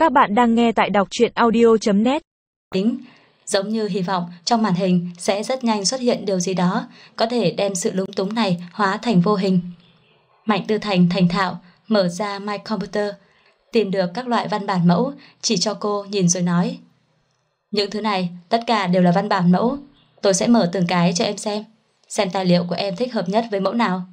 Các bạn đang nghe tại đọc truyện audio.net. Giống như hy vọng trong màn hình sẽ rất nhanh xuất hiện điều gì đó có thể đem sự lúng túng này hóa thành vô hình. Mạnh Tư Thành thành thạo mở ra My Computer, tìm được các loại văn bản mẫu, chỉ cho cô nhìn rồi nói: những thứ này tất cả đều là văn bản mẫu, tôi sẽ mở từng cái cho em xem tài liệu của em thích hợp nhất với mẫu nào.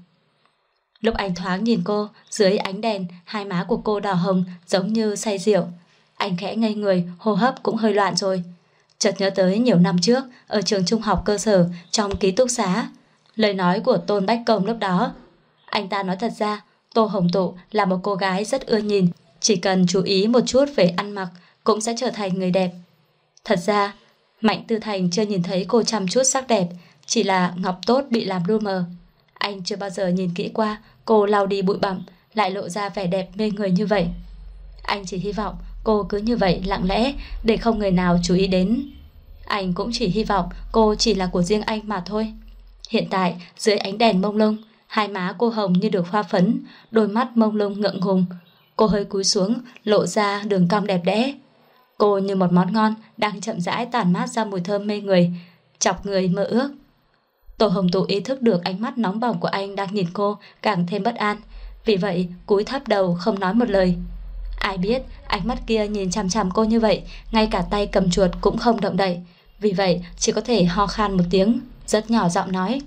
Lúc anh thoáng nhìn cô dưới ánh đèn, hai má của cô đỏ hồng giống như say rượu. Anh khẽ ngây người, hô hấp cũng hơi loạn rồi. Chợt nhớ tới nhiều năm trước ở trường trung học cơ sở, trong ký túc xá, lời nói của Tôn Bách Công lúc đó. Anh ta nói thật ra Tô Hồng Tụ là một cô gái rất ưa nhìn, chỉ cần chú ý một chút về ăn mặc cũng sẽ trở thành người đẹp. Thật ra Mạnh Tư Thành chưa nhìn thấy cô chăm chút sắc đẹp, chỉ là ngọc tốt bị làm lu mờ. Anh chưa bao giờ nhìn kỹ qua cô lau đi bụi bặm lại lộ ra vẻ đẹp mê người như vậy. Anh chỉ hy vọng cô cứ như vậy lặng lẽ để không người nào chú ý đến. Anh cũng chỉ hy vọng cô chỉ là của riêng anh mà thôi. Hiện tại dưới ánh đèn mông lung, hai má cô hồng như được hoa phấn, đôi mắt mông lung ngượng ngùng. Cô hơi cúi xuống lộ ra đường cong đẹp đẽ. Cô như một món ngon đang chậm rãi tản mát ra mùi thơm mê người, chọc người mơ ước. Tô Hồng Tụ ý thức được ánh mắt nóng bỏng của anh đang nhìn cô càng thêm bất an, vì vậy cúi thấp đầu không nói một lời. Ai biết ánh mắt kia nhìn chằm chằm cô như vậy, ngay cả tay cầm chuột cũng không động đậy, vì vậy chỉ có thể ho khan một tiếng, rất nhỏ giọng nói: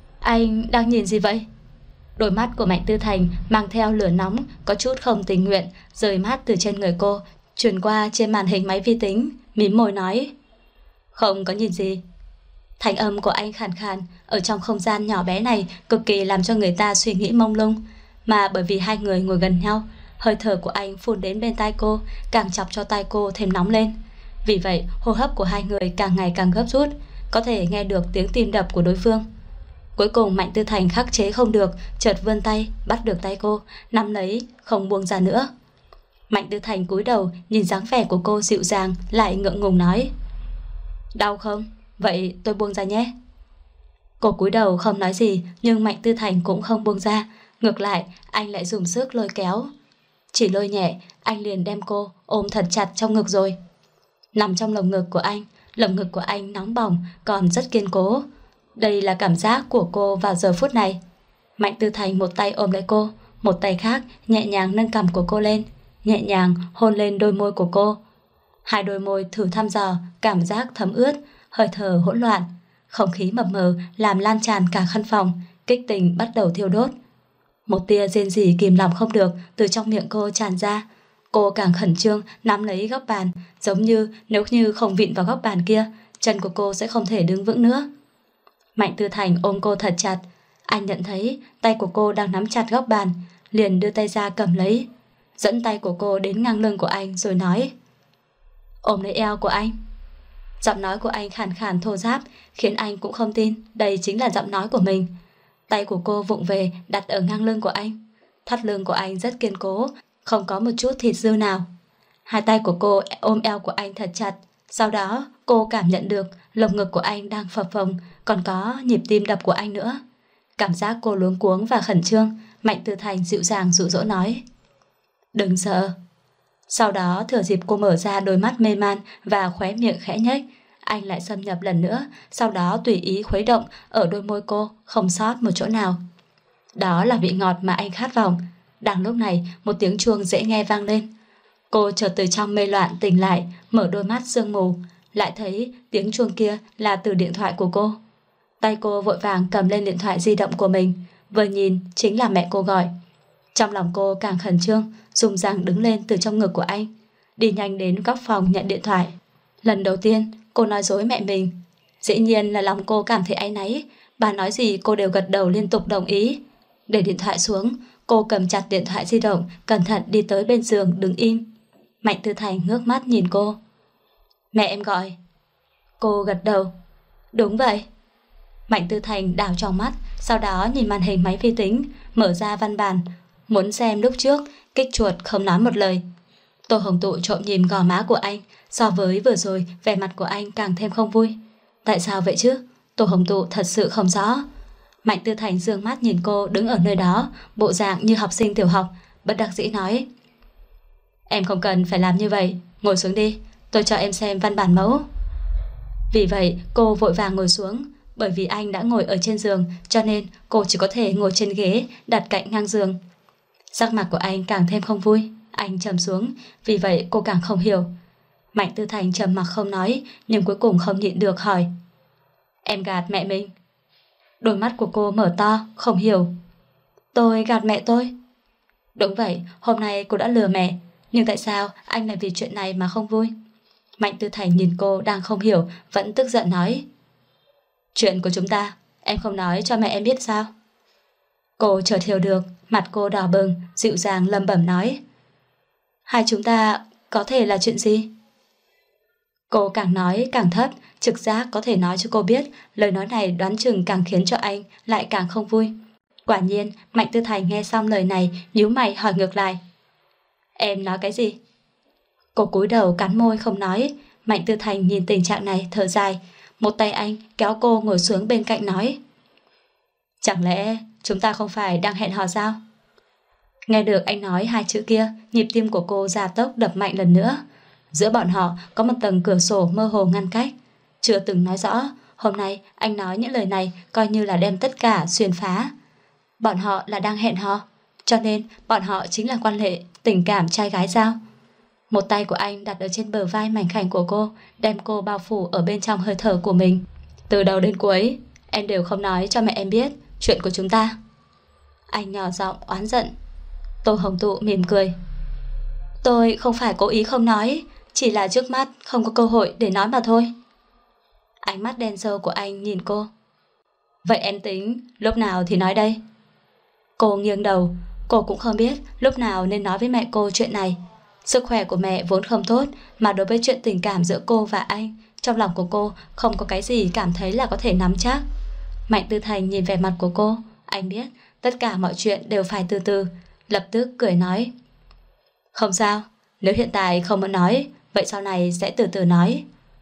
anh đang nhìn gì vậy? Đôi mắt của Mạnh Tư Thành mang theo lửa nóng, có chút không tình nguyện rời mắt từ trên người cô chuyển qua trên màn hình máy vi tính, mím môi nói: không có nhìn gì. Thanh âm của anh khàn khàn, ở trong không gian nhỏ bé này cực kỳ làm cho người ta suy nghĩ mông lung, mà bởi vì hai người ngồi gần nhau, hơi thở của anh phun đến bên tai cô, càng chọc cho tai cô thêm nóng lên. Vì vậy hô hấp của hai người càng ngày càng gấp rút, có thể nghe được tiếng tim đập của đối phương. Cuối cùng Mạnh Tư Thành khắc chế không được, chợt vươn tay bắt được tay cô, nắm lấy không buông ra nữa. Mạnh Tư Thành cúi đầu nhìn dáng vẻ của cô dịu dàng lại ngượng ngùng nói: đau không? Vậy tôi buông ra nhé. Cô cúi đầu không nói gì, nhưng Mạnh Tư Thành cũng không buông ra, ngược lại anh lại dùng sức lôi kéo. Chỉ lôi nhẹ, anh liền đem cô ôm thật chặt trong ngực rồi. Nằm trong lồng ngực của anh, lồng ngực của anh nóng bỏng còn rất kiên cố. Đây là cảm giác của cô vào giờ phút này. Mạnh Tư Thành một tay ôm lấy cô, một tay khác nhẹ nhàng nâng cằm của cô lên, nhẹ nhàng hôn lên đôi môi của cô. Hai đôi môi thử thăm dò cảm giác thấm ướt, hơi thở hỗn loạn, không khí mập mờ làm lan tràn cả căn phòng, kích tình bắt đầu thiêu đốt. Một tia rên rỉ kìm lòng không được từ trong miệng cô tràn ra. Cô càng khẩn trương nắm lấy góc bàn, giống như nếu như không vịn vào góc bàn kia, chân của cô sẽ không thể đứng vững nữa. Mạnh Tư Thành ôm cô thật chặt. Anh nhận thấy tay của cô đang nắm chặt góc bàn, liền đưa tay ra cầm lấy, dẫn tay của cô đến ngang lưng của anh rồi nói: ôm lấy eo của anh. Giọng nói của anh khàn khàn thô ráp, khiến anh cũng không tin đây chính là giọng nói của mình. Tay của cô vụng về đặt ở ngang lưng của anh. Thắt lưng của anh rất kiên cố, không có một chút thịt dư nào. Hai tay của cô ôm eo của anh thật chặt. Sau đó cô cảm nhận được lồng ngực của anh đang phập phồng, còn có nhịp tim đập của anh nữa. Cảm giác cô luống cuống và khẩn trương, Mạnh Tư Thành dịu dàng dụ dỗ nói: đừng sợ. Sau đó thừa dịp cô mở ra đôi mắt mê man và khóe miệng khẽ nhếch, anh lại xâm nhập lần nữa, sau đó tùy ý khuấy động ở đôi môi cô, không sót một chỗ nào. Đó là vị ngọt mà anh khát vọng. Đang lúc này một tiếng chuông dễ nghe vang lên. Cô chợt từ trong mê loạn tỉnh lại, mở đôi mắt sương mù, lại thấy tiếng chuông kia là từ điện thoại của cô. Tay cô vội vàng cầm lên điện thoại di động của mình, vừa nhìn chính là mẹ cô gọi. Trong lòng cô càng khẩn trương, dùng răng đứng lên từ trong ngực của anh, đi nhanh đến góc phòng nhận điện thoại. Lần đầu tiên cô nói dối mẹ mình. Dĩ nhiên là lòng cô cảm thấy áy náy, bà nói gì cô đều gật đầu liên tục đồng ý. Để điện thoại xuống, cô cầm chặt điện thoại di động, cẩn thận đi tới bên giường đứng im. Mạnh Tư Thành ngước mắt nhìn cô: mẹ em gọi. Cô gật đầu: đúng vậy. Mạnh Tư Thành đảo trong mắt, sau đó nhìn màn hình máy vi tính, mở ra văn bản, muốn xem lúc trước, kích chuột không nói một lời. Tô Hồng Tụ trộm nhìn gò má của anh, so với vừa rồi vẻ mặt của anh càng thêm không vui. Tại sao vậy chứ? Tô Hồng Tụ thật sự không rõ. Mạnh Tư Thành dương mắt nhìn cô đứng ở nơi đó, bộ dạng như học sinh tiểu học, bất đắc dĩ nói: Em không cần phải làm như vậy, ngồi xuống đi, tôi cho em xem văn bản mẫu. Vì vậy cô vội vàng ngồi xuống. Bởi vì anh đã ngồi ở trên giường, cho nên cô chỉ có thể ngồi trên ghế đặt cạnh ngang giường. Sắc mặt của anh càng thêm không vui. Anh trầm xuống, vì vậy cô càng không hiểu. Mạnh Tư Thành trầm mặc không nói, nhưng cuối cùng không nhịn được hỏi: Em gạt mẹ mình? Đôi mắt của cô mở to, không hiểu. Tôi gạt mẹ tôi? Đúng vậy, hôm nay cô đã lừa mẹ. Nhưng tại sao anh lại vì chuyện này mà không vui? Mạnh Tư Thành nhìn cô đang không hiểu, vẫn tức giận nói: Chuyện của chúng ta, em không nói cho mẹ em biết sao? Cô chợt hiểu được, mặt cô đỏ bừng, dịu dàng lẩm bẩm nói: Hai chúng ta có thể là chuyện gì? Cô càng nói càng thấp, trực giác có thể nói cho cô biết lời nói này đoán chừng càng khiến cho anh lại càng không vui. Quả nhiên, Mạnh Tư Thành nghe xong lời này, nhíu mày hỏi ngược lại: Em nói cái gì? Cô cúi đầu cắn môi không nói. Mạnh Tư Thành nhìn tình trạng này thở dài. Một tay anh kéo cô ngồi xuống bên cạnh nói: Chẳng lẽ chúng ta không phải đang hẹn hò sao? Nghe được anh nói hai chữ kia, nhịp tim của cô gia tốc đập mạnh lần nữa. Giữa bọn họ có một tầng cửa sổ mơ hồ ngăn cách. Chưa từng nói rõ, hôm nay anh nói những lời này coi như là đem tất cả xuyên phá. Bọn họ là đang hẹn hò, cho nên bọn họ chính là quan hệ tình cảm trai gái sao? Một tay của anh đặt ở trên bờ vai mảnh khảnh của cô, đem cô bao phủ ở bên trong hơi thở của mình. Từ đầu đến cuối, em đều không nói cho mẹ em biết chuyện của chúng ta. Anh nhỏ giọng oán giận. Tô Hồng Tụ mỉm cười. Tôi không phải cố ý không nói, chỉ là trước mắt không có cơ hội để nói mà thôi. Ánh mắt đen sâu của anh nhìn cô. Vậy em tính lúc nào thì nói đây? Cô nghiêng đầu. Cô cũng không biết lúc nào nên nói với mẹ cô chuyện này. Sức khỏe của mẹ vốn không tốt, mà đối với chuyện tình cảm giữa cô và anh, trong lòng của cô không có cái gì cảm thấy là có thể nắm chắc. Mạnh Tư Thành nhìn vẻ mặt của cô. Anh biết tất cả mọi chuyện đều phải từ từ. Lập tức cười nói: Không sao, nếu hiện tại không muốn nói, vậy sau này sẽ từ từ nói.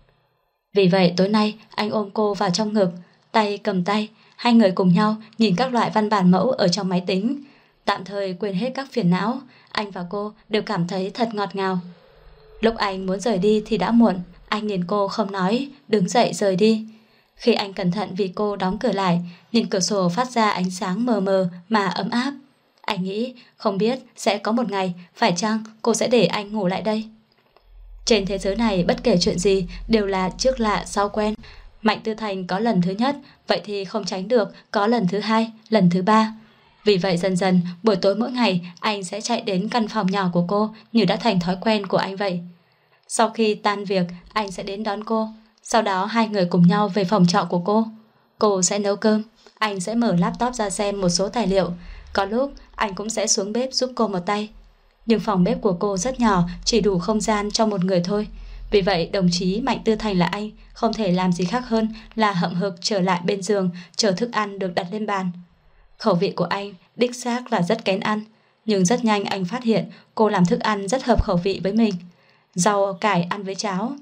Vì vậy tối nay anh ôm cô vào trong ngực, tay cầm tay, hai người cùng nhau nhìn các loại văn bản mẫu ở trong máy tính. Tạm thời quên hết các phiền não, anh và cô đều cảm thấy thật ngọt ngào. Lúc anh muốn rời đi thì đã muộn. Anh nhìn cô không nói, đứng dậy rời đi. Khi anh cẩn thận vì cô đóng cửa lại, nhìn cửa sổ phát ra ánh sáng mờ mờ mà ấm áp, anh nghĩ không biết sẽ có một ngày phải chăng cô sẽ để anh ngủ lại đây. Trên thế giới này bất kể chuyện gì đều là trước lạ sau quen. Mạnh Tư Thành có lần thứ nhất, vậy thì không tránh được có lần thứ hai, lần thứ ba. Vì vậy dần dần buổi tối mỗi ngày anh sẽ chạy đến căn phòng nhỏ của cô như đã thành thói quen của anh vậy. Sau khi tan việc anh sẽ đến đón cô. Sau đó hai người cùng nhau về phòng trọ của cô. Cô sẽ nấu cơm, anh sẽ mở laptop ra xem một số tài liệu. Có lúc anh cũng sẽ xuống bếp giúp cô một tay. Nhưng phòng bếp của cô rất nhỏ, chỉ đủ không gian cho một người thôi. Vì vậy đồng chí Mạnh Tư Thành là anh không thể làm gì khác hơn là hậm hực trở lại bên giường, chờ thức ăn được đặt lên bàn. Khẩu vị của anh đích xác là rất kén ăn, nhưng rất nhanh anh phát hiện cô làm thức ăn rất hợp khẩu vị với mình. Rau cải ăn với cháo,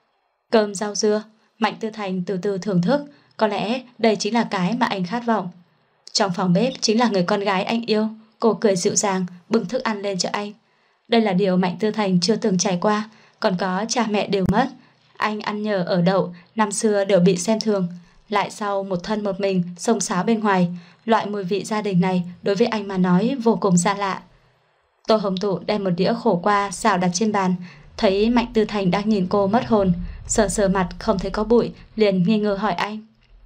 cơm rau dưa, Mạnh Tư Thành từ từ thưởng thức. Có lẽ đây chính là cái mà anh khát vọng. Trong phòng bếp chính là người con gái anh yêu. Cô cười dịu dàng bưng thức ăn lên cho anh. Đây là điều Mạnh Tư Thành chưa từng trải qua. Còn có cha mẹ đều mất, anh ăn nhờ ở đậu, năm xưa đều bị xem thường. Lại sau một thân một mình xông xáo bên ngoài, loại mùi vị gia đình này đối với anh mà nói vô cùng xa lạ. Tô Hồng Tụ đem một đĩa khổ qua xào đặt trên bàn, thấy Mạnh Tư Thành đang nhìn cô mất hồn, sờ sờ mặt không thấy có bụi, liền nghi ngờ hỏi anh: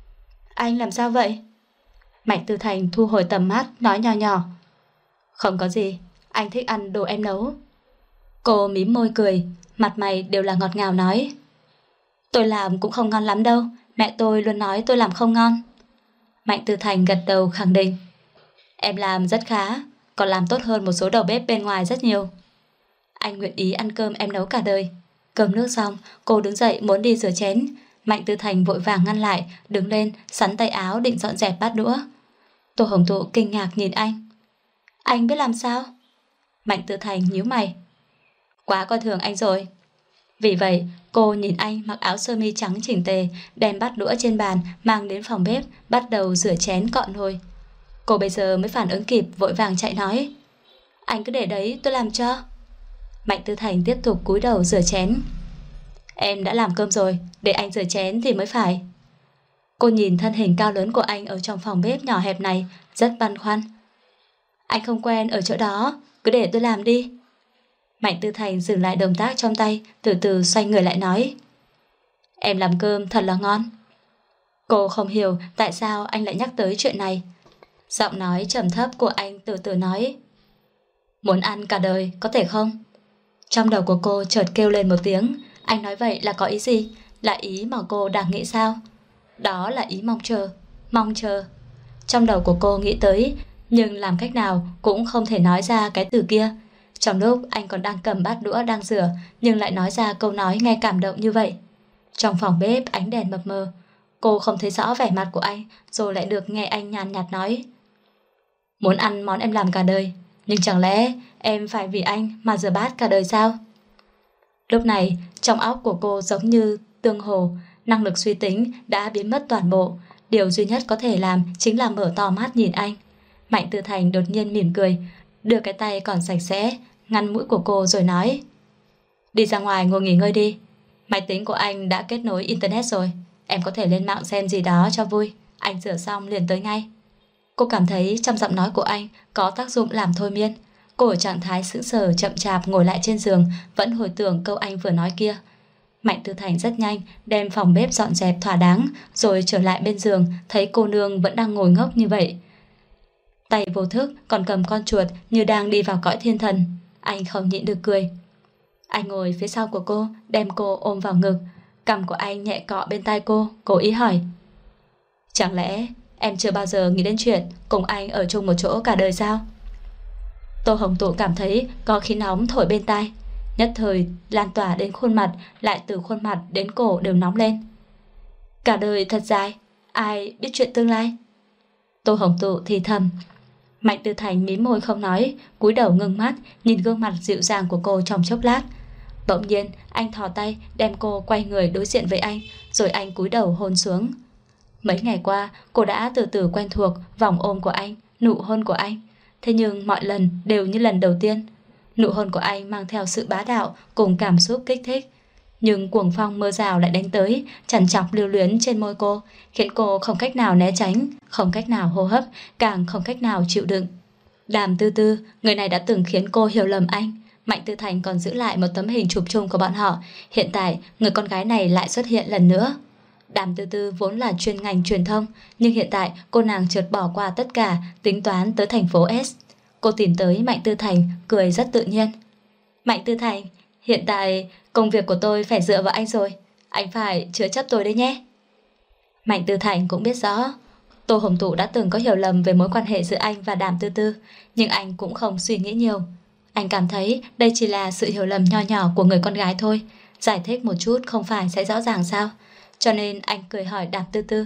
Anh làm sao vậy? Mạnh Tư Thành thu hồi tầm mắt, nói nhỏ nhỏ: Không có gì, anh thích ăn đồ em nấu. Cô mím môi cười, mặt mày đều là ngọt ngào nói: Tôi làm cũng không ngon lắm đâu, mẹ tôi luôn nói tôi làm không ngon. Mạnh Tư Thành gật đầu khẳng định: Em làm rất khá, còn làm tốt hơn một số đầu bếp bên ngoài rất nhiều. Anh nguyện ý ăn cơm em nấu cả đời. Cơm nước xong, cô đứng dậy muốn đi rửa chén. Mạnh Tư Thành vội vàng ngăn lại, đứng lên sắn tay áo định dọn dẹp bát đũa. Tô Hồng Tụ kinh ngạc nhìn anh: Anh biết làm sao? Mạnh Tư Thành nhíu mày: Quá coi thường anh rồi. Vì vậy cô nhìn anh mặc áo sơ mi trắng chỉnh tề, đem bát đũa trên bàn mang đến phòng bếp, bắt đầu rửa chén cọn nồi. Cô bây giờ mới phản ứng kịp, vội vàng chạy nói: Anh cứ để đấy tôi làm cho. Mạnh Tư Thành tiếp tục cúi đầu rửa chén. Em đã làm cơm rồi, để anh rửa chén thì mới phải. Cô nhìn thân hình cao lớn của anh ở trong phòng bếp nhỏ hẹp này, rất băn khoăn. Anh không quen ở chỗ đó, cứ để tôi làm đi. Mạnh Tư Thành dừng lại động tác trong tay, từ từ xoay người lại nói. Em làm cơm thật là ngon. Cô không hiểu tại sao anh lại nhắc tới chuyện này. Giọng nói trầm thấp của anh từ từ nói. Muốn ăn cả đời, có thể không? Trong đầu của cô chợt kêu lên một tiếng. Anh nói vậy là có ý gì? Là ý mà cô đang nghĩ sao? Đó là ý mong chờ. Mong chờ. Trong đầu của cô nghĩ tới, nhưng làm cách nào cũng không thể nói ra cái từ kia. Trong lúc anh còn đang cầm bát đũa đang rửa, nhưng lại nói ra câu nói nghe cảm động như vậy. Trong phòng bếp ánh đèn mập mờ, cô không thấy rõ vẻ mặt của anh, rồi lại được nghe anh nhàn nhạt nói. Muốn ăn món em làm cả đời, nhưng chẳng lẽ em phải vì anh mà rửa bát cả đời sao? Lúc này, trong óc của cô giống như tương hồ, năng lực suy tính đã biến mất toàn bộ. Điều duy nhất có thể làm chính là mở to mắt nhìn anh. Mạnh Tư Thành đột nhiên mỉm cười, đưa cái tay còn sạch sẽ ngăn mũi của cô rồi nói. Đi ra ngoài ngồi nghỉ ngơi đi. Máy tính của anh đã kết nối internet rồi, em có thể lên mạng xem gì đó cho vui. Anh rửa xong liền tới ngay. Cô cảm thấy trong giọng nói của anh có tác dụng làm thôi miên. Cô ở trạng thái sững sờ chậm chạp ngồi lại trên giường, vẫn hồi tưởng câu anh vừa nói kia. Mạnh Tư Thành rất nhanh đem phòng bếp dọn dẹp thỏa đáng, rồi trở lại bên giường, thấy cô nương vẫn đang ngồi ngốc như vậy. Tay vô thức còn cầm con chuột như đang đi vào cõi thiên thần. Anh không nhịn được cười. Anh ngồi phía sau của cô, đem cô ôm vào ngực. Cằm của anh nhẹ cọ bên tai cô, cố ý hỏi. Chẳng lẽ em chưa bao giờ nghĩ đến chuyện cùng anh ở chung một chỗ cả đời sao? Tô Hồng Tụ cảm thấy có khí nóng thổi bên tai, nhất thời lan tỏa đến khuôn mặt, lại từ khuôn mặt đến cổ đều nóng lên. Cả đời thật dài, ai biết chuyện tương lai? Tô Hồng Tụ thì thầm. Mạnh Tư Thành mím môi không nói, cúi đầu ngưng mắt nhìn gương mặt dịu dàng của cô trong chốc lát. Bỗng nhiên anh thò tay đem cô quay người đối diện với anh, rồi anh cúi đầu hôn xuống. Mấy ngày qua cô đã từ từ quen thuộc vòng ôm của anh, nụ hôn của anh. Thế nhưng mọi lần đều như lần đầu tiên. Nụ hôn của anh mang theo sự bá đạo cùng cảm xúc kích thích. Nhưng cuồng phong mưa rào lại đánh tới, chằn chọc lưu luyến trên môi cô, khiến cô không cách nào né tránh, không cách nào hô hấp, càng không cách nào chịu đựng. Đàm Tư Tư, người này đã từng khiến cô hiểu lầm anh. Mạnh Tư Thành còn giữ lại một tấm hình chụp chung của bọn họ. Hiện tại, người con gái này lại xuất hiện lần nữa. Đàm Tư Tư vốn là chuyên ngành truyền thông, nhưng hiện tại cô nàng chợt bỏ qua tất cả, tính toán tới thành phố S. Cô tìm tới Mạnh Tư Thành, cười rất tự nhiên. Mạnh Tư Thành, hiện tại công việc của tôi phải dựa vào anh rồi, anh phải chứa chấp tôi đấy nhé. Mạnh Tư Thành cũng biết rõ Tô Hồng Tụ đã từng có hiểu lầm về mối quan hệ giữa anh và Đàm Tư Tư, nhưng anh cũng không suy nghĩ nhiều. Anh cảm thấy đây chỉ là sự hiểu lầm nho nhỏ của người con gái thôi, giải thích một chút không phải sẽ rõ ràng sao? Cho nên anh cười hỏi Đàm Tư Tư.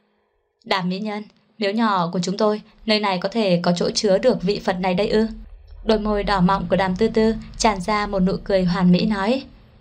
Đàm mỹ nhân, miếu nhỏ của chúng tôi, nơi này có thể có chỗ chứa được vị Phật này đây ư? Đôi môi đỏ mọng của Đàm Tư Tư tràn ra một nụ cười hoàn mỹ nói.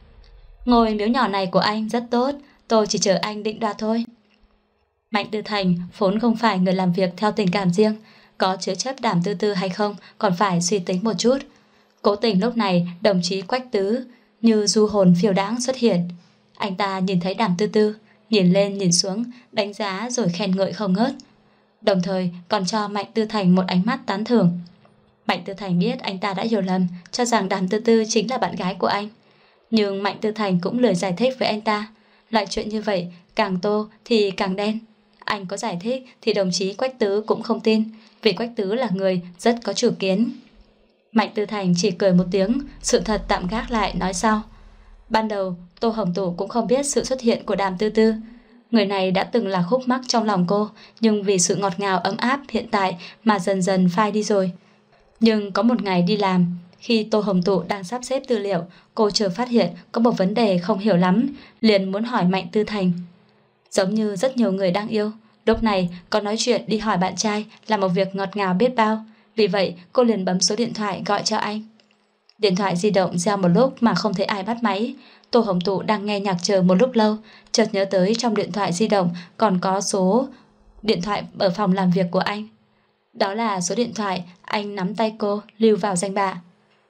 Ngôi miếu nhỏ này của anh rất tốt, tôi chỉ chờ anh định đoạt thôi. Mạnh Tư Thành vốn không phải người làm việc theo tình cảm riêng, có chứa chấp Đàm Tư Tư hay không còn phải suy tính một chút. Cố tình lúc này đồng chí Quách Tứ như du hồn phiêu đãng xuất hiện. Anh ta nhìn thấy Đàm Tư Tư, nhìn lên nhìn xuống, đánh giá rồi khen ngợi không ngớt, đồng thời còn cho Mạnh Tư Thành một ánh mắt tán thưởng. Mạnh Tư Thành biết anh ta đã hiểu lầm, cho rằng Đàm Tư Tư chính là bạn gái của anh. Nhưng Mạnh Tư Thành cũng lười giải thích với anh ta. Loại chuyện như vậy càng tô thì càng đen. Anh có giải thích thì đồng chí Quách Tứ cũng không tin, vì Quách Tứ là người rất có chủ kiến. Mạnh Tư Thành chỉ cười một tiếng, sự thật tạm gác lại nói sau. Ban đầu Tô Hồng Tụ cũng không biết sự xuất hiện của Đàm Tư Tư. Người này đã từng là khúc mắc trong lòng cô, nhưng vì sự ngọt ngào ấm áp hiện tại mà dần dần phai đi rồi. Nhưng có một ngày đi làm, khi Tô Hồng Tụ đang sắp xếp tư liệu, cô chợt phát hiện có một vấn đề không hiểu lắm, liền muốn hỏi Mạnh Tư Thành. Giống như rất nhiều người đang yêu, lúc này có nói chuyện đi hỏi bạn trai là một việc ngọt ngào biết bao. Vì vậy cô liền bấm số điện thoại gọi cho anh. Điện thoại di động reo một lúc mà không thấy ai bắt máy. Tô Hồng Tụ đang nghe nhạc chờ một lúc lâu, chợt nhớ tới trong điện thoại di động còn có số điện thoại ở phòng làm việc của anh. Đó là số điện thoại anh nắm tay cô lưu vào danh bạ.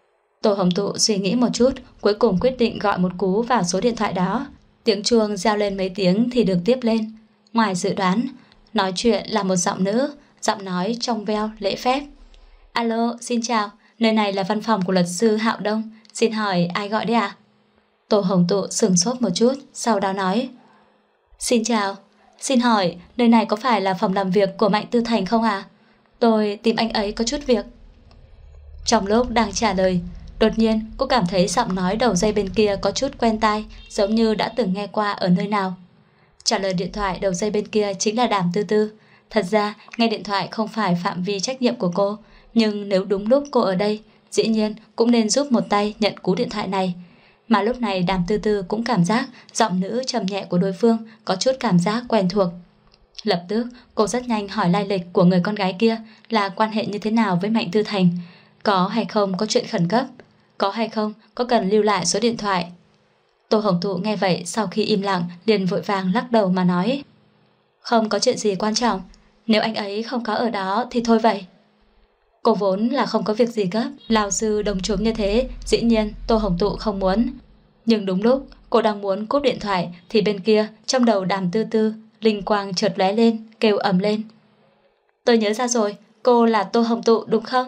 Tô Hồng Tụ suy nghĩ một chút, cuối cùng quyết định gọi một cú vào số điện thoại đó. Tiếng chuông reo lên mấy tiếng thì được tiếp lên. Ngoài dự đoán, nói chuyện là một giọng nữ, giọng nói trong veo lễ phép. Alo, xin chào, nơi này là văn phòng của luật sư Hạo Đông, xin hỏi ai gọi đấy ạ? Tô Hồng Tụ sửng sốt một chút, sau đó nói: Xin chào, xin hỏi nơi này có phải là phòng làm việc của Mạnh Tư Thành không ạ? Tôi tìm anh ấy có chút việc. Trong lúc đang trả lời, đột nhiên cô cảm thấy giọng nói đầu dây bên kia có chút quen tai, giống như đã từng nghe qua ở nơi nào. Trả lời điện thoại đầu dây bên kia chính là Đàm Tư Tư. Thật ra nghe điện thoại không phải phạm vi trách nhiệm của cô, nhưng nếu đúng lúc cô ở đây, dĩ nhiên cũng nên giúp một tay nhận cú điện thoại này. Mà lúc này Đàm Tư Tư cũng cảm giác giọng nữ trầm nhẹ của đối phương có chút cảm giác quen thuộc. Lập tức cô rất nhanh hỏi lai lịch của người con gái kia, là quan hệ như thế nào với Mạnh Tư Thành, có hay không có chuyện khẩn cấp, có hay không có cần lưu lại số điện thoại. Tô Hồng Tụ nghe vậy sau khi im lặng liền vội vàng lắc đầu mà nói: Không có chuyện gì quan trọng, nếu anh ấy không có ở đó thì thôi vậy. Cô vốn là không có việc gì gấp, lao sư đồng trúng như thế, dĩ nhiên Tô Hồng Tụ không muốn. Nhưng đúng lúc cô đang muốn cúp điện thoại thì bên kia trong đầu Đàm Tư Tư linh quang chợt lóe lên, kêu ầm lên: Tôi nhớ ra rồi, cô là Tô Hồng Tụ đúng không?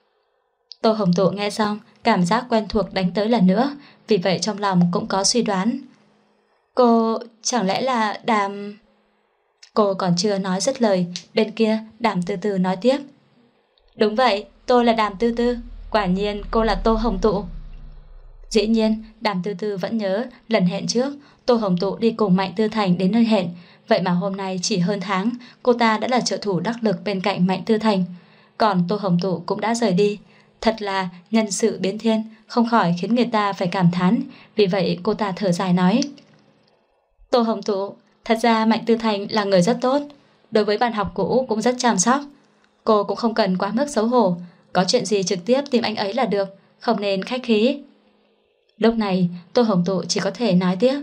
Tô Hồng Tụ nghe xong, cảm giác quen thuộc đánh tới lần nữa, vì vậy trong lòng cũng có suy đoán. Cô chẳng lẽ là Đàm... Cô còn chưa nói dứt lời, bên kia Đàm Tư Tư nói tiếp: Đúng vậy, tôi là Đàm Tư Tư, quả nhiên cô là Tô Hồng Tụ. Dĩ nhiên Đàm Tư Tư vẫn nhớ lần hẹn trước Tô Hồng Tụ đi cùng Mạnh Tư Thành đến nơi hẹn, vậy mà hôm nay chỉ hơn tháng cô ta đã là trợ thủ đắc lực bên cạnh Mạnh Tư Thành, còn Tô Hồng Tụ cũng đã rời đi. Thật là nhân sự biến thiên, không khỏi khiến người ta phải cảm thán. Vì vậy cô ta thở dài nói: Tô Hồng Tụ, thật ra Mạnh Tư Thành là người rất tốt, đối với bạn học cũ cũng rất chăm sóc. Cô cũng không cần quá mức xấu hổ, có chuyện gì trực tiếp tìm anh ấy là được, không nên khách khí. Lúc này Tô Hồng Tụ chỉ có thể nói tiếp: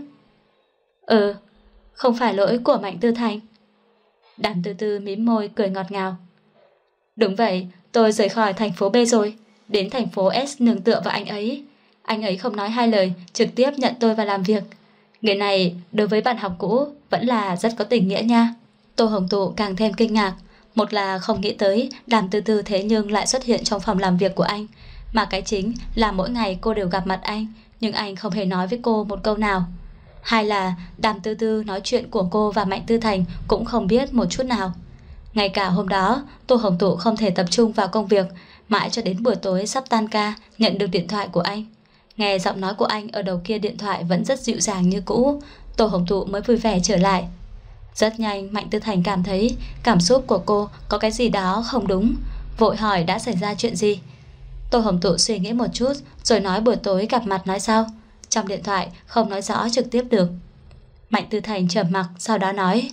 Không phải lỗi của Mạnh Tư Thành. Đàm Tư Tư mím môi cười ngọt ngào: Đúng vậy, tôi rời khỏi thành phố B rồi, đến thành phố S nương tựa vào anh ấy không nói hai lời, trực tiếp nhận tôi vào làm việc. Người này đối với bạn học cũ vẫn là rất có tình nghĩa nha. Tô Hồng Tụ càng thêm kinh ngạc, một là không nghĩ tới Đàm Tư Tư thế nhưng lại xuất hiện trong phòng làm việc của anh, mà cái chính là mỗi ngày cô đều gặp mặt anh, nhưng anh không hề nói với cô một câu nào. Hai là Đàm Tư Tư nói chuyện của cô và Mạnh Tư Thành cũng không biết một chút nào. Ngay cả hôm đó Tô Hồng Tụ không thể tập trung vào công việc, mãi cho đến buổi tối sắp tan ca nhận được điện thoại của anh. Nghe giọng nói của anh ở đầu kia điện thoại vẫn rất dịu dàng như cũ, Tô Hồng Tụ mới vui vẻ trở lại. Rất nhanh Mạnh Tư Thành cảm thấy cảm xúc của cô có cái gì đó không đúng, vội hỏi đã xảy ra chuyện gì. Tô Hồng Tụ suy nghĩ một chút rồi nói buổi tối gặp mặt nói sau, trong điện thoại không nói rõ trực tiếp được. Mạnh Tư Thành trầm mặc, sau đó nói: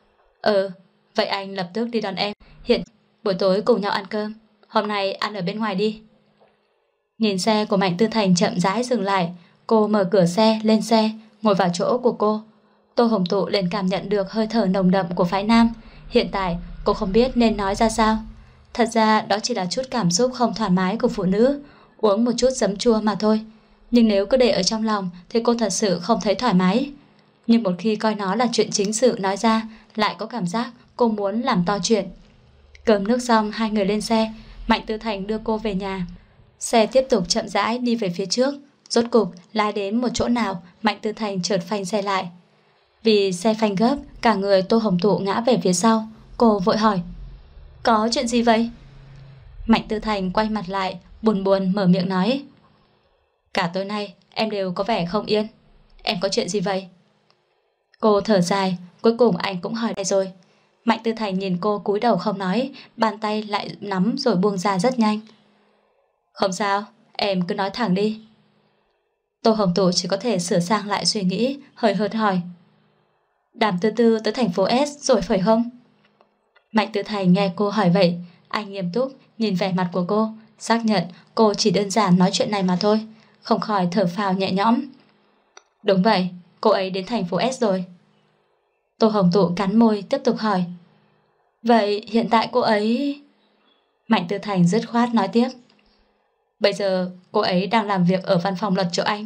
Vậy anh lập tức đi đón em, hiện buổi tối cùng nhau ăn cơm, hôm nay ăn ở bên ngoài đi. Nhìn xe của Mạnh Tư Thành chậm rãi dừng lại, cô mở cửa xe, lên xe, ngồi vào chỗ của cô. Tô Hồng Tụ liền cảm nhận được hơi thở nồng đậm của phái nam. Hiện tại cô không biết nên nói ra sao. Thật ra đó chỉ là chút cảm xúc không thoải mái của phụ nữ, uống một chút giấm chua mà thôi. Nhưng nếu cứ để ở trong lòng thì cô thật sự không thấy thoải mái. Nhưng một khi coi nó là chuyện chính sự nói ra, lại có cảm giác cô muốn làm to chuyện. Cơm nước xong, hai người lên xe, Mạnh Tư Thành đưa cô về nhà. Xe tiếp tục chậm rãi đi về phía trước. Rốt cục lái đến một chỗ nào, Mạnh Tư Thành chợt phanh xe lại. Vì xe phanh gấp, cả người Tô Hồng Tụ ngã về phía sau. Cô vội hỏi: Có chuyện gì vậy? Mạnh Tư Thành quay mặt lại, buồn buồn mở miệng nói: Cả tối nay em đều có vẻ không yên. Em có chuyện gì vậy? Cô thở dài, cuối cùng anh cũng hỏi lại rồi. Mạnh Tư Thành nhìn cô cúi đầu không nói, bàn tay lại nắm rồi buông ra rất nhanh. Không sao, em cứ nói thẳng đi. Tô Hồng Tụ chỉ có thể sửa sang lại suy nghĩ, hời hợt hỏi: Đàm Tư Tư tới thành phố S rồi phải không? Mạnh Tư Thành nghe cô hỏi vậy, anh nghiêm túc nhìn vẻ mặt của cô, xác nhận cô chỉ đơn giản nói chuyện này mà thôi, không khỏi thở phào nhẹ nhõm. Đúng vậy, cô ấy đến thành phố S rồi. Tô Hồng Tụ cắn môi tiếp tục hỏi: Vậy hiện tại cô ấy... Mạnh Tư Thành dứt khoát nói tiếp: Bây giờ cô ấy đang làm việc ở văn phòng luật chỗ anh.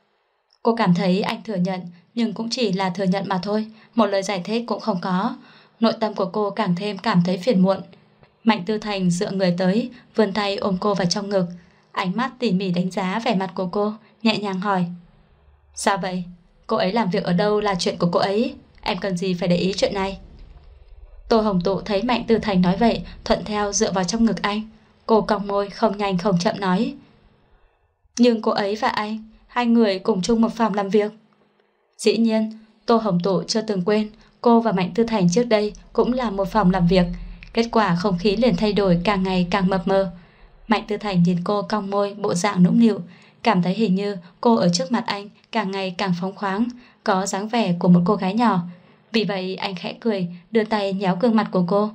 Cô cảm thấy anh thừa nhận, nhưng cũng chỉ là thừa nhận mà thôi, một lời giải thích cũng không có. Nội tâm của cô càng thêm cảm thấy phiền muộn. Mạnh Tư Thành dựa người tới, vươn tay ôm cô vào trong ngực, ánh mắt tỉ mỉ đánh giá vẻ mặt của cô, nhẹ nhàng hỏi: sao vậy? Cô ấy làm việc ở đâu là chuyện của cô ấy, em cần gì phải để ý chuyện này? Tô Hồng Tụ thấy Mạnh Tư Thành nói vậy, thuận theo dựa vào trong ngực anh. Cô cong môi không nhanh không chậm nói: nhưng cô ấy và anh, hai người cùng chung một phòng làm việc. Dĩ nhiên, Tô Hồng Tụ chưa từng quên cô và Mạnh Tư Thành trước đây cũng là một phòng làm việc. Kết quả không khí liền thay đổi, càng ngày càng mập mờ. Mạnh Tư Thành nhìn cô cong môi, bộ dạng nũng nịu, cảm thấy hình như cô ở trước mặt anh càng ngày càng phóng khoáng, có dáng vẻ của một cô gái nhỏ. Vì vậy anh khẽ cười, đưa tay nhéo gương mặt của cô.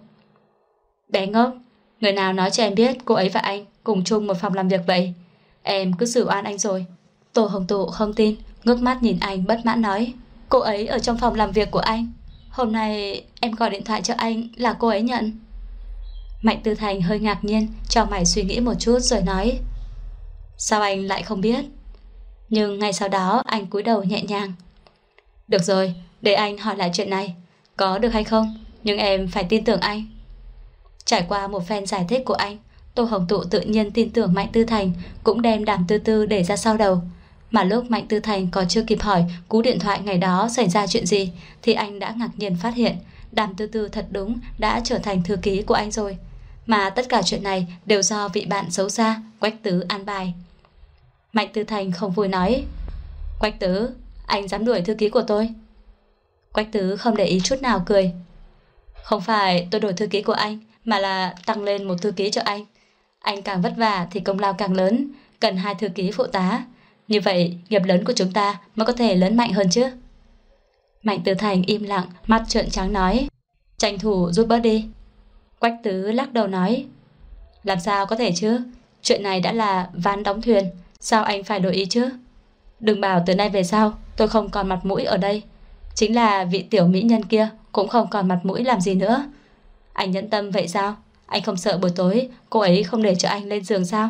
Bé ngốc, người nào nói cho em biết cô ấy và anh cùng chung một phòng làm việc vậy? Em cứ xử oan anh rồi. Tô Hồng Tụ không tin, ngước mắt nhìn anh bất mãn nói: cô ấy ở trong phòng làm việc của anh. Hôm nay em gọi điện thoại cho anh là cô ấy nhận. Mạnh Tư Thành hơi ngạc nhiên, chau mày suy nghĩ một chút rồi nói: sao anh lại không biết? Nhưng ngay sau đó anh cúi đầu nhẹ nhàng: được rồi, để anh hỏi lại chuyện này, có được hay không? Nhưng em phải tin tưởng anh. Trải qua một phen giải thích của anh, Tô Hồng Tụ tự nhiên tin tưởng Mạnh Tư Thành, cũng đem Đàm Tư Tư để ra sau đầu. Mà lúc Mạnh Tư Thành còn chưa kịp hỏi cú điện thoại ngày đó xảy ra chuyện gì, thì anh đã ngạc nhiên phát hiện Đàm Tư Tư thật đúng đã trở thành thư ký của anh rồi. Mà tất cả chuyện này đều do vị bạn xấu xa Quách Tứ an bài. Mạnh Tư Thành không vui nói: Quách Tứ, anh dám đuổi thư ký của tôi? Quách Tứ không để ý chút nào cười: không phải tôi đổi thư ký của anh, mà là tăng lên một thư ký cho anh. Anh càng vất vả thì công lao càng lớn, cần hai thư ký phụ tá. Như vậy nghiệp lớn của chúng ta mới có thể lớn mạnh hơn chứ. Mạnh Tư Thành im lặng, mắt trợn trắng nói: tranh thủ giúp bớt đi. Quách Tứ lắc đầu nói: làm sao có thể chứ, chuyện này đã là ván đóng thuyền, sao anh phải đổi ý chứ? Đừng bảo từ nay về sau tôi không còn mặt mũi ở đây. Chính là vị tiểu mỹ nhân kia cũng không còn mặt mũi làm gì nữa. Anh nhẫn tâm vậy sao? Anh không sợ buổi tối cô ấy không để cho anh lên giường sao?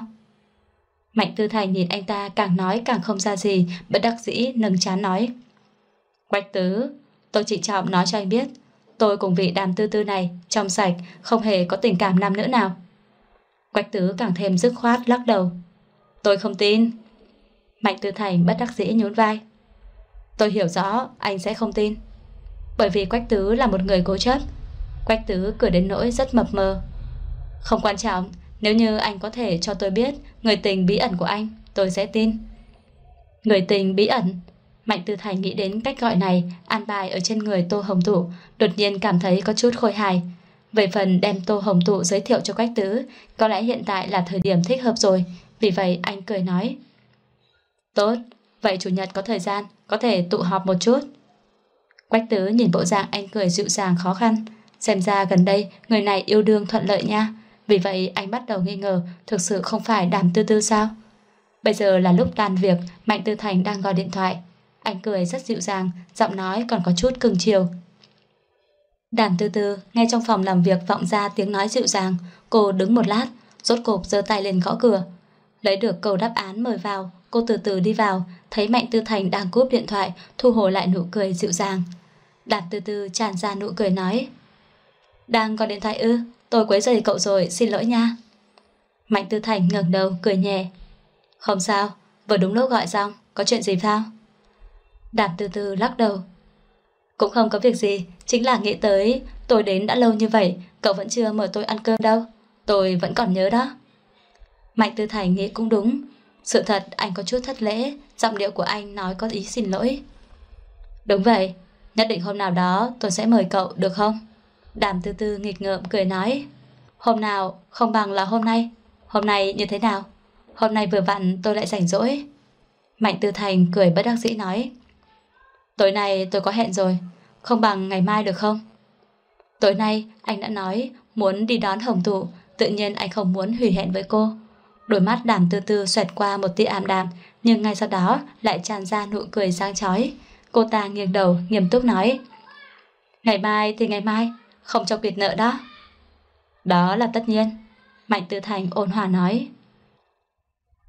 Mạnh Tư Thành nhìn anh ta càng nói càng không ra gì, bất đắc dĩ nâng trán nói: Quách Tứ, tôi trịnh trọng nói cho anh biết, tôi cùng vị Đàm Tư Tư này trong sạch, không hề có tình cảm nam nữ nào. Quách Tứ càng thêm dứt khoát lắc đầu: tôi không tin. Mạnh Tư Thành bất đắc dĩ nhún vai: tôi hiểu rõ anh sẽ không tin, bởi vì Quách Tứ là một người cố chấp. Quách Tứ cười đến nỗi rất mập mờ: không quan trọng, nếu như anh có thể cho tôi biết người tình bí ẩn của anh, tôi sẽ tin. Người tình bí ẩn? Mạnh Tư Thành nghĩ đến cách gọi này an bài ở trên người Tô Hồng Tụ, đột nhiên cảm thấy có chút khôi hài. Về phần đem Tô Hồng Tụ giới thiệu cho Quách Tứ, có lẽ hiện tại là thời điểm thích hợp rồi. Vì vậy anh cười nói: tốt, vậy chủ nhật có thời gian, có thể tụ họp một chút. Quách Tứ nhìn bộ dạng anh cười dịu dàng khó khăn, xem ra gần đây người này yêu đương thuận lợi nha. Vì vậy anh bắt đầu nghi ngờ thực sự không phải Đàm Tư Tư sao. Bây giờ là lúc tan việc, Mạnh Tư Thành đang gọi điện thoại. Anh cười rất dịu dàng, giọng nói còn có chút cưng chiều. Đàm Tư Tư nghe trong phòng làm việc vọng ra tiếng nói dịu dàng. Cô đứng một lát, rốt cục giơ tay lên gõ cửa. Lấy được câu đáp án mời vào, cô từ từ đi vào, thấy Mạnh Tư Thành đang cúp điện thoại, thu hồi lại nụ cười dịu dàng. Đàm Tư Tư tràn ra nụ cười nói: đang gọi điện thoại ư? Tôi quấy rầy cậu rồi, xin lỗi nha. Mạnh Tư Thành ngẩng đầu cười nhẹ: không sao, vừa đúng lúc gọi xong, có chuyện gì sao? Đàm Tư Tư lắc đầu: cũng không có việc gì, chính là nghĩ tới tôi đến đã lâu như vậy, cậu vẫn chưa mời tôi ăn cơm đâu. Tôi vẫn còn nhớ đó. Mạnh Tư Thành nghĩ cũng đúng. Sự thật anh có chút thất lễ, giọng điệu của anh nói có ý xin lỗi. Đúng vậy, nhất định hôm nào đó tôi sẽ mời cậu được không? Đàm Tư Tư nghịch ngợm cười nói: hôm nào không bằng là hôm nay. Hôm nay như thế nào? Hôm nay vừa vặn tôi lại rảnh rỗi. Mạnh Tư Thành cười bất đắc dĩ nói: tối nay tôi có hẹn rồi, không bằng ngày mai được không? Tối nay anh đã nói muốn đi đón Hồng Tụ, tự nhiên anh không muốn hủy hẹn với cô. Đôi mắt Đàm Tư Tư xoẹt qua một tia ảm đạm, nhưng ngay sau đó lại tràn ra nụ cười sáng chói. Cô ta nghiêng đầu nghiêm túc nói: ngày mai thì ngày mai, không cho quyệt nợ đó. Đó là tất nhiên, Mạnh Tư Thành ôn hòa nói.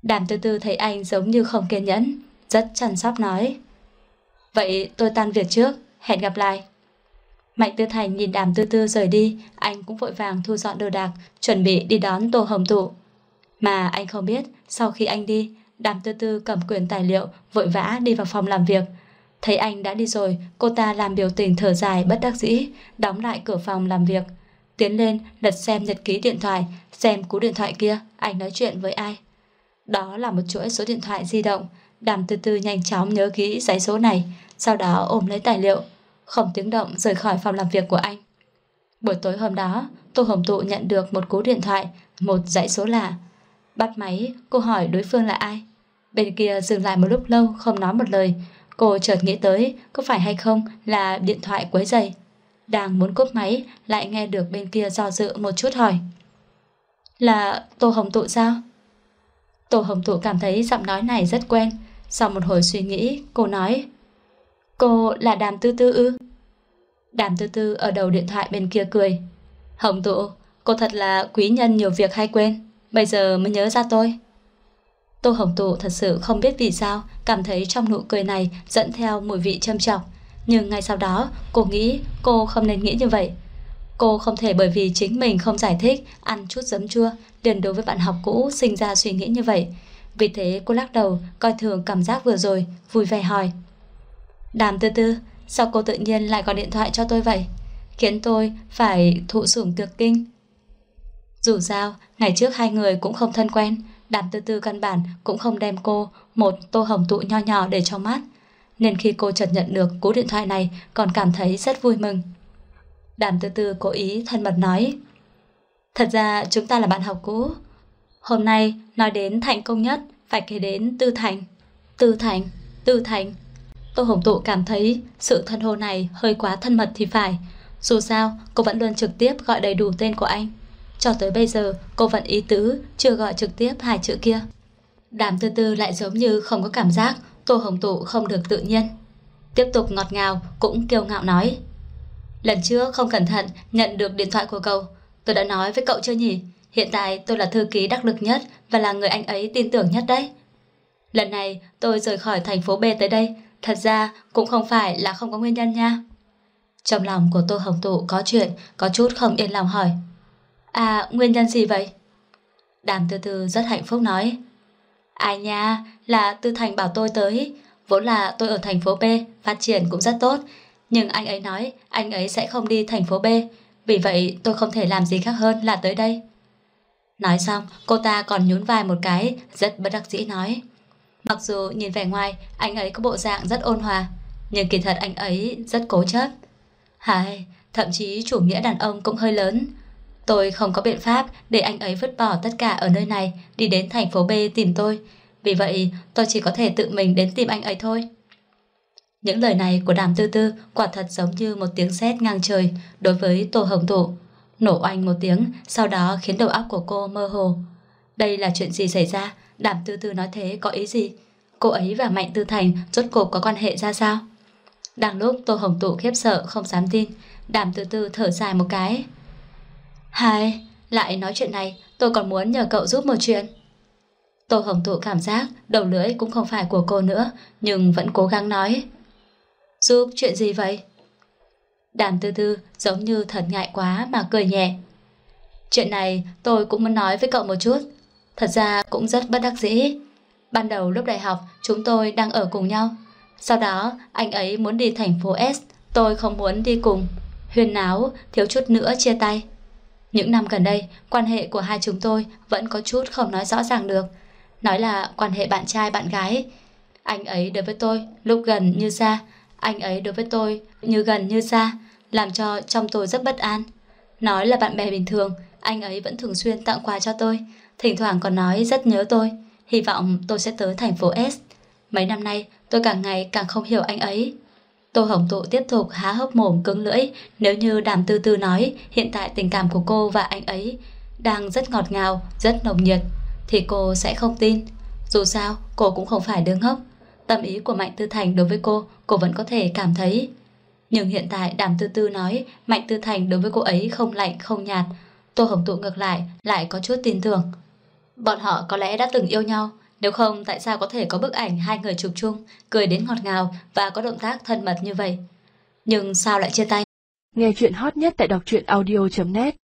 Đàm Tư Tư thấy anh giống như không kiên nhẫn, rất chăm sóc nói: Vậy tôi tan việc trước, hẹn gặp lại. Mạnh Tư Thành nhìn Đàm Tư Tư rời đi, anh cũng vội vàng thu dọn đồ đạc, chuẩn bị đi đón Tô Hồng Tụ. Mà anh không biết, sau khi anh đi, Đàm Tư Tư cầm quyển tài liệu vội vã đi vào phòng làm việc. Thấy anh đã đi rồi, cô ta làm biểu tình thở dài bất đắc dĩ, đóng lại cửa phòng làm việc, tiến lên lật xem nhật ký điện thoại, xem cú điện thoại kia anh nói chuyện với ai. Đó là một chuỗi số điện thoại di động. Đàm Tư Tư nhanh chóng nhớ kỹ dãy số này, sau đó ôm lấy tài liệu, không tiếng động rời khỏi phòng làm việc của anh. Buổi tối hôm đó, Tô Hồng Tụ nhận được một cú điện thoại, một dãy số lạ. Bắt máy, cô hỏi đối phương là ai. Bên kia dừng lại một lúc lâu không nói một lời. Cô chợt nghĩ tới có phải hay không là điện thoại quấy rầy. Đang muốn cúp máy, lại nghe được bên kia do dự một chút hỏi: Là Tô Hồng Tụ sao? Tô Hồng Tụ cảm thấy giọng nói này rất quen. Sau một hồi suy nghĩ, cô nói: Cô là Đàm Tư Tư ư? Đàm Tư Tư ở đầu điện thoại bên kia cười: Hồng Tụ, cô thật là quý nhân nhiều việc hay quên, bây giờ mới nhớ ra tôi. Tô Hồng Tụ thật sự không biết vì sao cảm thấy trong nụ cười này dẫn theo mùi vị châm chọc. Nhưng ngay sau đó cô nghĩ cô không nên nghĩ như vậy. Cô không thể bởi vì chính mình không giải thích, ăn chút giấm chua, liền đối với bạn học cũ sinh ra suy nghĩ như vậy. Vì thế cô lắc đầu, coi thường cảm giác vừa rồi, vui vẻ hỏi: Đàm Tư Tư, sao cô tự nhiên lại gọi điện thoại cho tôi vậy, khiến tôi phải thụ sủng nhược kinh? Dù sao, ngày trước hai người cũng không thân quen, Đàm Tư Tư căn bản cũng không đem cô một Tô Hồng Tụ nho nhỏ để trong mắt, nên khi cô chợt nhận được cú điện thoại này còn cảm thấy rất vui mừng. Đàm Tư Tư cố ý thân mật nói: Thật ra chúng ta là bạn học cũ. Hôm nay nói đến thành công nhất phải kể đến Tư Thành. Tư Thành, Tư Thành. Tô Hồng Tụ cảm thấy sự thân hô này hơi quá thân mật thì phải. Dù sao cô vẫn luôn trực tiếp gọi đầy đủ tên của anh. Cho tới bây giờ cô vẫn ý tứ chưa gọi trực tiếp hai chữ kia. Đàm Tư Tư lại giống như không có cảm giác Tô Hồng Tụ không được tự nhiên, tiếp tục ngọt ngào cũng kiêu ngạo nói: Lần trước không cẩn thận nhận được điện thoại của cậu, tôi đã nói với cậu chưa nhỉ? Hiện tại tôi là thư ký đắc lực nhất và là người anh ấy tin tưởng nhất đấy. Lần này tôi rời khỏi thành phố B tới đây, thật ra cũng không phải là không có nguyên nhân nha. Trong lòng của Tô Hồng Tụ có chuyện, có chút không yên lòng hỏi: À, nguyên nhân gì vậy? Đàm Tư Tư rất hạnh phúc nói: Ai nha, là Tư Thành bảo tôi tới. Vốn là tôi ở thành phố B phát triển cũng rất tốt, nhưng anh ấy nói anh ấy sẽ không đi thành phố B, vì vậy tôi không thể làm gì khác hơn là tới đây. Nói xong cô ta còn nhún vai một cái, rất bất đắc dĩ nói: Mặc dù nhìn vẻ ngoài anh ấy có bộ dạng rất ôn hòa, nhưng kỳ thật anh ấy rất cố chấp. Hài, thậm chí chủ nghĩa đàn ông cũng hơi lớn. Tôi không có biện pháp để anh ấy vứt bỏ tất cả ở nơi này đi đến thành phố B tìm tôi, vì vậy tôi chỉ có thể tự mình đến tìm anh ấy thôi. Những lời này của Đàm Tư Tư quả thật giống như một tiếng sét ngang trời đối với Tô Hồng Tụ. Nổ oanh một tiếng, sau đó khiến đầu óc của cô mơ hồ. Đây là chuyện gì xảy ra? Đàm Tư Tư nói thế có ý gì? Cô ấy và Mạnh Tư Thành rốt cuộc có quan hệ ra sao? Đang lúc Tô Hồng Tụ khiếp sợ không dám tin, Đàm Tư Tư thở dài một cái: Hai, lại nói chuyện này, tôi còn muốn nhờ cậu giúp một chuyện. Tô Hồng Tụ cảm giác đầu lưỡi cũng không phải của cô nữa, nhưng vẫn cố gắng nói: Giúp chuyện gì vậy? Đàm Tư Tư giống như thật ngại quá mà cười nhẹ: Chuyện này tôi cũng muốn nói với cậu một chút. Thật ra cũng rất bất đắc dĩ. Ban đầu lúc đại học chúng tôi đang ở cùng nhau. Sau đó anh ấy muốn đi thành phố S, tôi không muốn đi cùng. Huyên náo, thiếu chút nữa chia tay. Những năm gần đây, quan hệ của hai chúng tôi vẫn có chút không nói rõ ràng được. Nói là quan hệ bạn trai bạn gái. Anh ấy đối với tôi lúc gần như xa, anh ấy đối với tôi như gần như xa, làm cho trong tôi rất bất an. Nói là bạn bè bình thường, anh ấy vẫn thường xuyên tặng quà cho tôi, thỉnh thoảng còn nói rất nhớ tôi, hy vọng tôi sẽ tới thành phố S. Mấy năm nay tôi càng ngày càng không hiểu anh ấy. Tô Hồng Tụ tiếp tục há hốc mồm cứng lưỡi. Nếu như Đàm Tư Tư nói hiện tại tình cảm của cô và anh ấy đang rất ngọt ngào, rất nồng nhiệt, thì cô sẽ không tin. Dù sao cô cũng không phải đứa ngốc. Tâm ý của Mạnh Tư Thành đối với cô vẫn có thể cảm thấy. Nhưng hiện tại Đàm Tư Tư nói Mạnh Tư Thành đối với cô ấy không lạnh không nhạt, Tô Hồng Tụ ngược lại có chút tin tưởng. Bọn họ có lẽ đã từng yêu nhau, Nếu không, tại sao có thể có bức ảnh hai người chụp chung, cười đến ngọt ngào và có động tác thân mật như vậy? Nhưng sao lại chia tay? Nghe chuyện hot nhất tại đọc truyện audio.net